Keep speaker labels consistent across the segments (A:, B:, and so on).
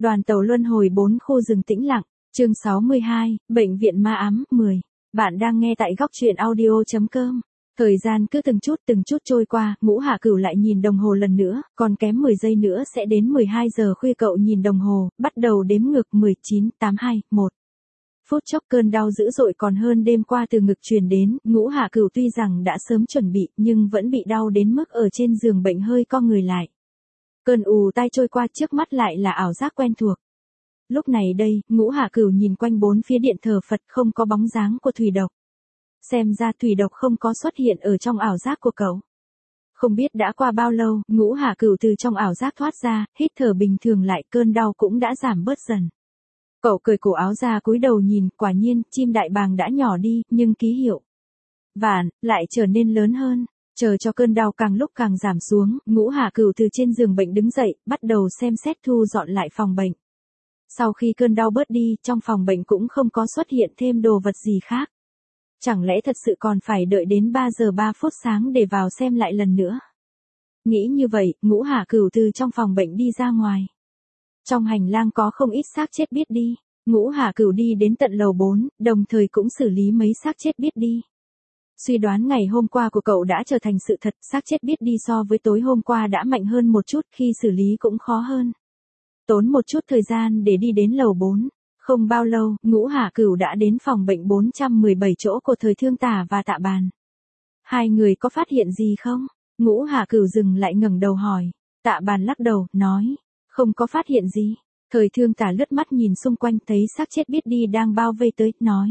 A: Đoàn tàu luân hồi 4 khu rừng tĩnh lặng, chương 62, Bệnh viện ma ám, 10. Bạn đang nghe tại góc truyện audio.com. Thời gian cứ từng chút trôi qua, Ngũ Hạ Cửu lại nhìn đồng hồ lần nữa, còn kém 10 giây nữa sẽ đến 12 giờ khuya. Cậu nhìn đồng hồ, bắt đầu đếm ngược 19, 82, 1. Phút chốc cơn đau dữ dội còn hơn đêm qua từ ngực truyền đến. Ngũ Hạ Cửu tuy rằng đã sớm chuẩn bị, nhưng vẫn bị đau đến mức ở trên giường bệnh hơi co người lại. Cơn ù tai trôi qua, trước mắt lại là ảo giác quen thuộc. Lúc này đây, Ngũ Hạ Cửu nhìn quanh bốn phía điện thờ Phật, không có bóng dáng của thủy độc. Xem ra thủy độc không có xuất hiện ở trong ảo giác của cậu. Không biết đã qua bao lâu, Ngũ Hạ Cửu từ trong ảo giác thoát ra, hít thở bình thường lại, cơn đau cũng đã giảm bớt dần. Cậu cởi cổ áo ra cúi đầu nhìn, quả nhiên, chim đại bàng đã nhỏ đi, nhưng ký hiệu vạn lại trở nên lớn hơn. Chờ cho cơn đau càng lúc càng giảm xuống, Ngũ Hạ Cửu từ trên giường bệnh đứng dậy, bắt đầu xem xét thu dọn lại phòng bệnh. Sau khi cơn đau bớt đi, trong phòng bệnh cũng không có xuất hiện thêm đồ vật gì khác. Chẳng lẽ thật sự còn phải đợi đến 3 giờ 3 phút sáng để vào xem lại lần nữa? Nghĩ như vậy, Ngũ Hạ Cửu từ trong phòng bệnh đi ra ngoài. Trong hành lang có không ít xác chết biết đi. Ngũ Hạ Cửu đi đến tận lầu 4, đồng thời cũng xử lý mấy xác chết biết đi. Suy đoán ngày hôm qua của cậu đã trở thành sự thật, xác chết biết đi so với tối hôm qua đã mạnh hơn một chút, khi xử lý cũng khó hơn. Tốn một chút thời gian để đi đến lầu 4. Không bao lâu, Ngũ Hạ Cửu đã đến phòng bệnh 417 chỗ của Thời Thương Tả và Tạ Bàn. Hai người có phát hiện gì không? Ngũ Hạ Cửu dừng lại ngẩng đầu hỏi. Tạ Bàn lắc đầu, nói, không có phát hiện gì. Thời Thương Tả lướt mắt nhìn xung quanh thấy xác chết biết đi đang bao vây tới, nói.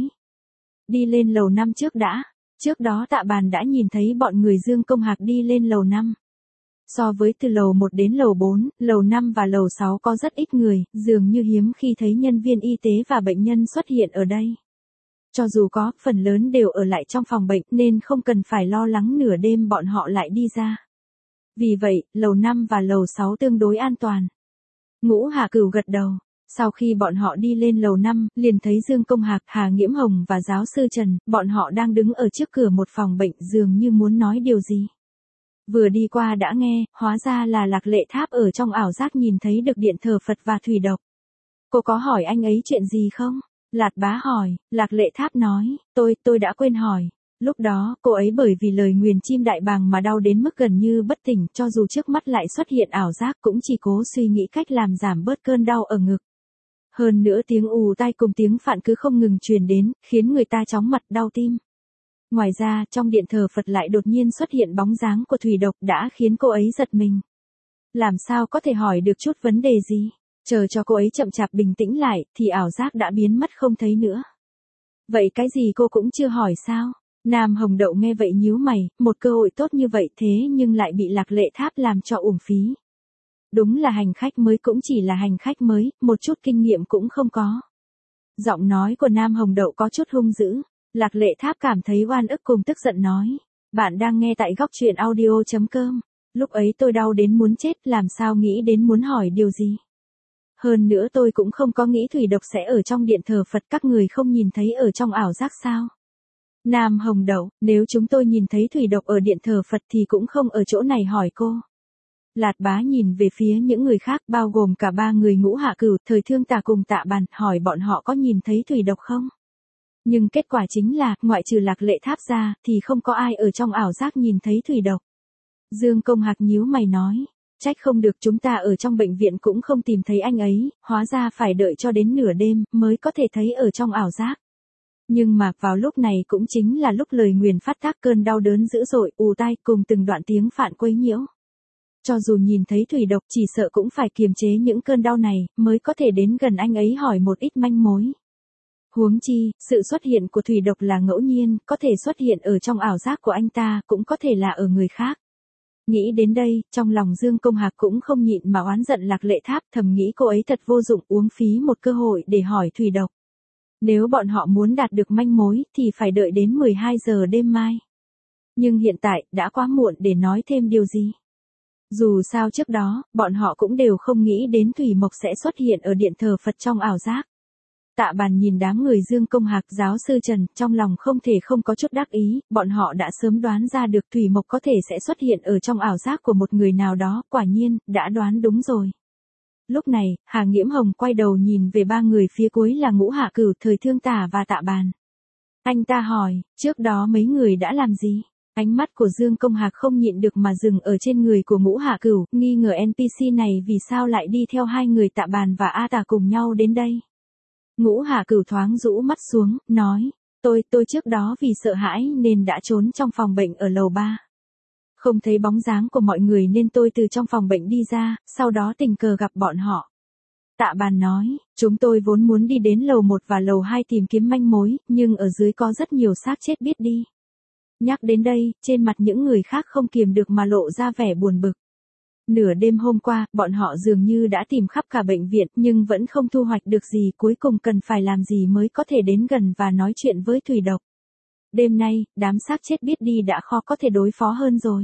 A: Đi lên lầu 5 trước đã. Trước đó Tạ Bàn đã nhìn thấy bọn người Dương Công Hạc đi lên lầu 5. So với từ lầu 1 đến lầu 4, lầu 5 và lầu 6 có rất ít người, dường như hiếm khi thấy nhân viên y tế và bệnh nhân xuất hiện ở đây. Cho dù có, phần lớn đều ở lại trong phòng bệnh nên không cần phải lo lắng nửa đêm bọn họ lại đi ra. Vì vậy, lầu 5 và lầu 6 tương đối an toàn. Ngũ Hạ Cửu gật đầu. Sau khi bọn họ đi lên lầu 5, liền thấy Dương Công Hạc, Hà Nghiễm Hồng và giáo sư Trần, bọn họ đang đứng ở trước cửa một phòng bệnh dường như muốn nói điều gì. Vừa đi qua đã nghe, hóa ra là Lạc Lệ Tháp ở trong ảo giác nhìn thấy được điện thờ Phật và thủy độc. Cô có hỏi anh ấy chuyện gì không? Lạt Bá hỏi. Lạc Lệ Tháp nói, tôi đã quên hỏi. Lúc đó, cô ấy bởi vì lời nguyền chim đại bàng mà đau đến mức gần như bất tỉnh, cho dù trước mắt lại xuất hiện ảo giác cũng chỉ cố suy nghĩ cách làm giảm bớt cơn đau ở ngực. Hơn nữa tiếng ù tai cùng tiếng phạn cứ không ngừng truyền đến, khiến người ta chóng mặt đau tim. Ngoài ra, trong điện thờ Phật lại đột nhiên xuất hiện bóng dáng của thủy độc đã khiến cô ấy giật mình. Làm sao có thể hỏi được chút vấn đề gì? Chờ cho cô ấy chậm chạp bình tĩnh lại, thì ảo giác đã biến mất không thấy nữa. Vậy cái gì cô cũng chưa hỏi sao? Nam Hồng Đậu nghe vậy nhíu mày, một cơ hội tốt như vậy thế nhưng lại bị Lạc Lệ Tháp làm cho uổng phí. Đúng là hành khách mới cũng chỉ là hành khách mới, một chút kinh nghiệm cũng không có. Giọng nói của Nam Hồng Đậu có chút hung dữ. Lạc Lệ Tháp cảm thấy oan ức cùng tức giận nói. Bạn đang nghe tại góc truyện audio.com. Lúc ấy tôi đau đến muốn chết, làm sao nghĩ đến muốn hỏi điều gì. Hơn nữa tôi cũng không có nghĩ thủy độc sẽ ở trong điện thờ Phật, các người không nhìn thấy ở trong ảo giác sao. Nam Hồng Đậu, nếu chúng tôi nhìn thấy thủy độc ở điện thờ Phật thì cũng không ở chỗ này hỏi cô. Lạt Bá nhìn về phía những người khác, bao gồm cả ba người Ngũ Hạ Cửu, Thời Thương Tả cùng Tạ Bàn, hỏi bọn họ có nhìn thấy thủy độc không? Nhưng kết quả chính là, ngoại trừ Lạc Lệ Tháp ra, thì không có ai ở trong ảo giác nhìn thấy thủy độc. Dương Công Hạc nhíu mày nói, trách không được chúng ta ở trong bệnh viện cũng không tìm thấy anh ấy, hóa ra phải đợi cho đến nửa đêm, mới có thể thấy ở trong ảo giác. Nhưng mà, vào lúc này cũng chính là lúc lời nguyền phát tác, cơn đau đớn dữ dội, ù tai, cùng từng đoạn tiếng phạn quấy nhiễu. Cho dù nhìn thấy thủy độc chỉ sợ cũng phải kiềm chế những cơn đau này, mới có thể đến gần anh ấy hỏi một ít manh mối. Huống chi, sự xuất hiện của thủy độc là ngẫu nhiên, có thể xuất hiện ở trong ảo giác của anh ta, cũng có thể là ở người khác. Nghĩ đến đây, trong lòng Dương Công Hạc cũng không nhịn mà oán giận Lạc Lệ Tháp, thầm nghĩ cô ấy thật vô dụng, uống phí một cơ hội để hỏi thủy độc. Nếu bọn họ muốn đạt được manh mối, thì phải đợi đến 12 giờ đêm mai. Nhưng hiện tại, đã quá muộn để nói thêm điều gì. Dù sao trước đó, bọn họ cũng đều không nghĩ đến thủy mộc sẽ xuất hiện ở điện thờ Phật trong ảo giác. Tạ Bàn nhìn đám người Dương Công Hạc, giáo sư Trần, trong lòng không thể không có chút đắc ý, bọn họ đã sớm đoán ra được thủy mộc có thể sẽ xuất hiện ở trong ảo giác của một người nào đó, quả nhiên, đã đoán đúng rồi. Lúc này, Hà Nghiễm Hồng quay đầu nhìn về ba người phía cuối là Ngũ Hạ Cửu, Thời Thương Tả và Tạ Bàn. Anh ta hỏi, trước đó mấy người đã làm gì? Ánh mắt của Dương Công Hạc không nhịn được mà dừng ở trên người của Ngũ Hạ Cửu, nghi ngờ NPC này vì sao lại đi theo hai người Tạ Bàn và A Tả cùng nhau đến đây. Ngũ Hạ Cửu thoáng rũ mắt xuống, nói, tôi trước đó vì sợ hãi nên đã trốn trong phòng bệnh ở lầu 3. Không thấy bóng dáng của mọi người nên tôi từ trong phòng bệnh đi ra, sau đó tình cờ gặp bọn họ. Tạ Bàn nói, chúng tôi vốn muốn đi đến lầu 1 và lầu 2 tìm kiếm manh mối, nhưng ở dưới có rất nhiều xác chết biết đi. Nhắc đến đây, trên mặt những người khác không kiềm được mà lộ ra vẻ buồn bực. Nửa đêm hôm qua, bọn họ dường như đã tìm khắp cả bệnh viện nhưng vẫn không thu hoạch được gì, cuối cùng cần phải làm gì mới có thể đến gần và nói chuyện với Thủy Độc. Đêm nay, đám xác chết biết đi đã khó có thể đối phó hơn rồi.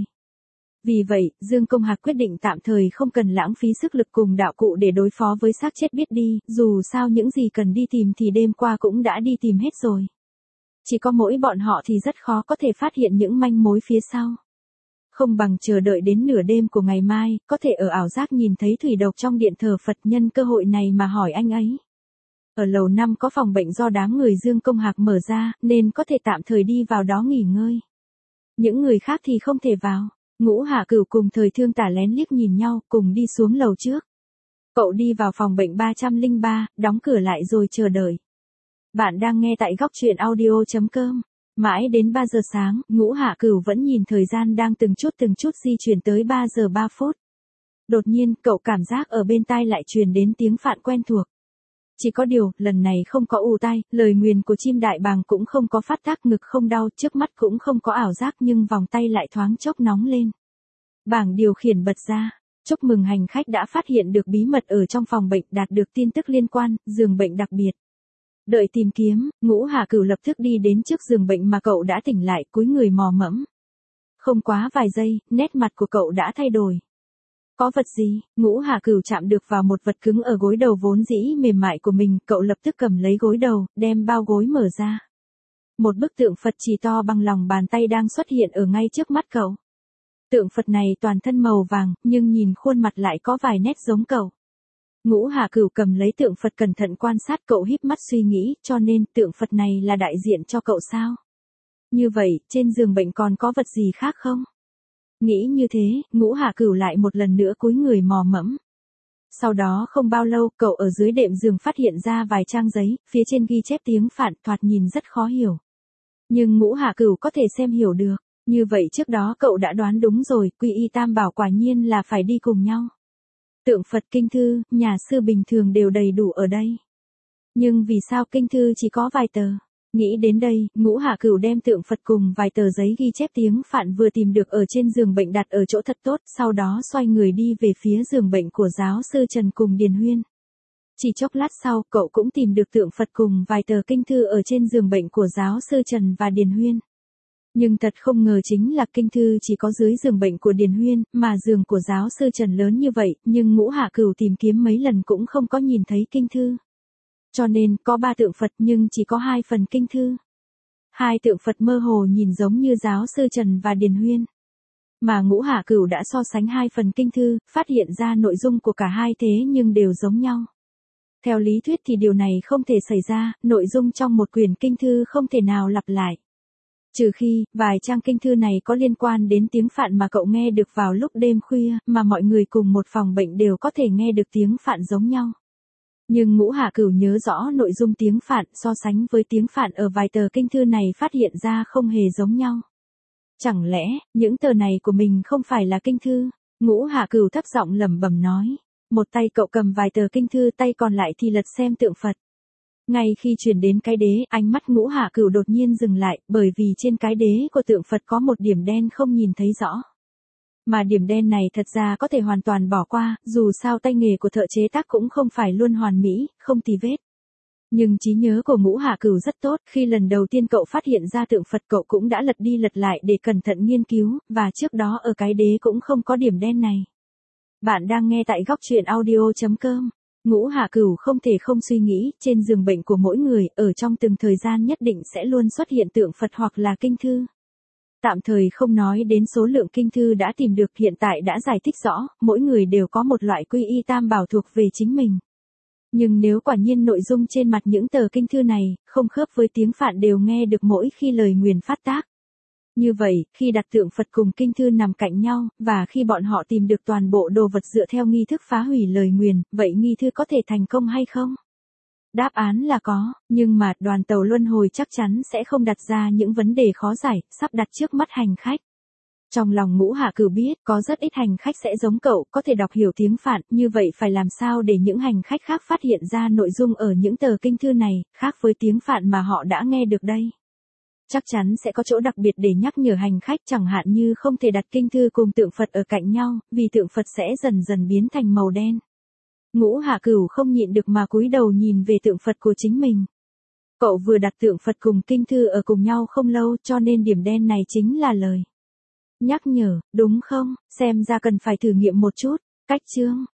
A: Vì vậy, Dương Công Hạc quyết định tạm thời không cần lãng phí sức lực cùng đạo cụ để đối phó với xác chết biết đi, dù sao những gì cần đi tìm thì đêm qua cũng đã đi tìm hết rồi. Chỉ có mỗi bọn họ thì rất khó có thể phát hiện những manh mối phía sau. Không bằng chờ đợi đến nửa đêm của ngày mai, có thể ở ảo giác nhìn thấy Thủy Độc trong điện thờ Phật, nhân cơ hội này mà hỏi anh ấy. Ở lầu 5 có phòng bệnh do đám người Dương Công Hạc mở ra, nên có thể tạm thời đi vào đó nghỉ ngơi. Những người khác thì không thể vào. Ngũ Hạ Cửu cùng Thời Thương Tả lén liếc nhìn nhau, cùng đi xuống lầu trước. Cậu đi vào phòng bệnh 303, đóng cửa lại rồi chờ đợi. Bạn đang nghe tại góc truyện audio.com. Mãi đến 3 giờ sáng, Ngũ Hạ Cửu vẫn nhìn thời gian đang từng chút di chuyển tới 3 giờ 3 phút. Đột nhiên, cậu cảm giác ở bên tai lại truyền đến tiếng phạn quen thuộc. Chỉ có điều, lần này không có ù tai, lời nguyền của chim đại bàng cũng không có phát tác, ngực không đau, trước mắt cũng không có ảo giác, nhưng vòng tay lại thoáng chốc nóng lên. Bảng điều khiển bật ra. Chúc mừng hành khách đã phát hiện được bí mật ở trong phòng bệnh, đạt được tin tức liên quan, giường bệnh đặc biệt. Đợi tìm kiếm, Ngũ Hạ Cửu lập tức đi đến trước giường bệnh mà cậu đã tỉnh lại, cúi người mò mẫm. Không quá vài giây, nét mặt của cậu đã thay đổi. Có vật gì? Ngũ Hạ Cửu chạm được vào một vật cứng ở gối đầu vốn dĩ mềm mại của mình, cậu lập tức cầm lấy gối đầu, đem bao gối mở ra. Một bức tượng Phật chỉ to bằng lòng bàn tay đang xuất hiện ở ngay trước mắt cậu. Tượng Phật này toàn thân màu vàng, nhưng nhìn khuôn mặt lại có vài nét giống cậu. Ngũ Hạ Cửu cầm lấy tượng Phật cẩn thận quan sát, cậu híp mắt suy nghĩ, cho nên tượng Phật này là đại diện cho cậu sao? Như vậy, trên giường bệnh còn có vật gì khác không? Nghĩ như thế, Ngũ Hạ Cửu lại một lần nữa cúi người mò mẫm. Sau đó không bao lâu, cậu ở dưới đệm giường phát hiện ra vài trang giấy, phía trên ghi chép tiếng Phạn, thoạt nhìn rất khó hiểu. Nhưng Ngũ Hạ Cửu có thể xem hiểu được. Như vậy trước đó cậu đã đoán đúng rồi, Quy Y Tam Bảo quả nhiên là phải đi cùng nhau. Tượng Phật, kinh thư, nhà sư bình thường đều đầy đủ ở đây. Nhưng vì sao kinh thư chỉ có vài tờ? Nghĩ đến đây, Ngũ Hạ Cửu đem tượng Phật cùng vài tờ giấy ghi chép tiếng Phạn vừa tìm được ở trên giường bệnh đặt ở chỗ thật tốt, sau đó xoay người đi về phía giường bệnh của giáo sư Trần cùng Điền Huyên. Chỉ chốc lát sau, cậu cũng tìm được tượng Phật cùng vài tờ kinh thư ở trên giường bệnh của giáo sư Trần và Điền Huyên. Nhưng thật không ngờ chính là kinh thư chỉ có dưới giường bệnh của Điền Huyên, mà giường của giáo sư Trần lớn như vậy, nhưng Ngũ Hạ Cửu tìm kiếm mấy lần cũng không có nhìn thấy kinh thư. Cho nên, có 3 tượng Phật nhưng chỉ có 2 phần kinh thư. 2 tượng Phật mơ hồ nhìn giống như giáo sư Trần và Điền Huyên. Mà Ngũ Hạ Cửu đã so sánh 2 phần kinh thư, phát hiện ra nội dung của cả hai thế nhưng đều giống nhau. Theo lý thuyết thì điều này không thể xảy ra, nội dung trong một quyển kinh thư không thể nào lặp lại. Trừ khi, vài trang kinh thư này có liên quan đến tiếng Phạn mà cậu nghe được vào lúc đêm khuya, mà mọi người cùng một phòng bệnh đều có thể nghe được tiếng Phạn giống nhau. Nhưng Ngũ Hạ Cửu nhớ rõ nội dung tiếng Phạn, so sánh với tiếng Phạn ở vài tờ kinh thư này phát hiện ra không hề giống nhau. Chẳng lẽ, những tờ này của mình không phải là kinh thư? Ngũ Hạ Cửu thấp giọng lẩm bẩm nói. Một tay cậu cầm vài tờ kinh thư, tay còn lại thì lật xem tượng Phật. Ngay khi chuyển đến cái đế, ánh mắt Ngũ Hạ Cửu đột nhiên dừng lại, bởi vì trên cái đế của tượng Phật có một điểm đen không nhìn thấy rõ. Mà điểm đen này thật ra có thể hoàn toàn bỏ qua, dù sao tay nghề của thợ chế tác cũng không phải luôn hoàn mỹ, không tì vết. Nhưng trí nhớ của Ngũ Hạ Cửu rất tốt, khi lần đầu tiên cậu phát hiện ra tượng Phật cậu cũng đã lật đi lật lại để cẩn thận nghiên cứu, và trước đó ở cái đế cũng không có điểm đen này. Bạn đang nghe tại góc truyện audio.com. Ngũ Hạ Cửu không thể không suy nghĩ, trên giường bệnh của mỗi người, ở trong từng thời gian nhất định sẽ luôn xuất hiện tượng Phật hoặc là kinh thư. Tạm thời không nói đến số lượng kinh thư đã tìm được, hiện tại đã giải thích rõ, mỗi người đều có một loại quy y tam bảo thuộc về chính mình. Nhưng nếu quả nhiên nội dung trên mặt những tờ kinh thư này, không khớp với tiếng Phạn đều nghe được mỗi khi lời nguyền phát tác. Như vậy, khi đặt tượng Phật cùng kinh thư nằm cạnh nhau, và khi bọn họ tìm được toàn bộ đồ vật dựa theo nghi thức phá hủy lời nguyền, vậy nghi thư có thể thành công hay không? Đáp án là có, nhưng mà đoàn tàu luân hồi chắc chắn sẽ không đặt ra những vấn đề khó giải, sắp đặt trước mắt hành khách. Trong lòng Ngũ Hạ Cửu biết, có rất ít hành khách sẽ giống cậu, có thể đọc hiểu tiếng Phạn, như vậy phải làm sao để những hành khách khác phát hiện ra nội dung ở những tờ kinh thư này, khác với tiếng Phạn mà họ đã nghe được đây. Chắc chắn sẽ có chỗ đặc biệt để nhắc nhở hành khách, chẳng hạn như không thể đặt kinh thư cùng tượng Phật ở cạnh nhau, vì tượng Phật sẽ dần dần biến thành màu đen. Ngũ Hạ Cửu không nhịn được mà cúi đầu nhìn về tượng Phật của chính mình. Cậu vừa đặt tượng Phật cùng kinh thư ở cùng nhau không lâu, cho nên điểm đen này chính là lời nhắc nhở, đúng không? Xem ra cần phải thử nghiệm một chút. Cách chương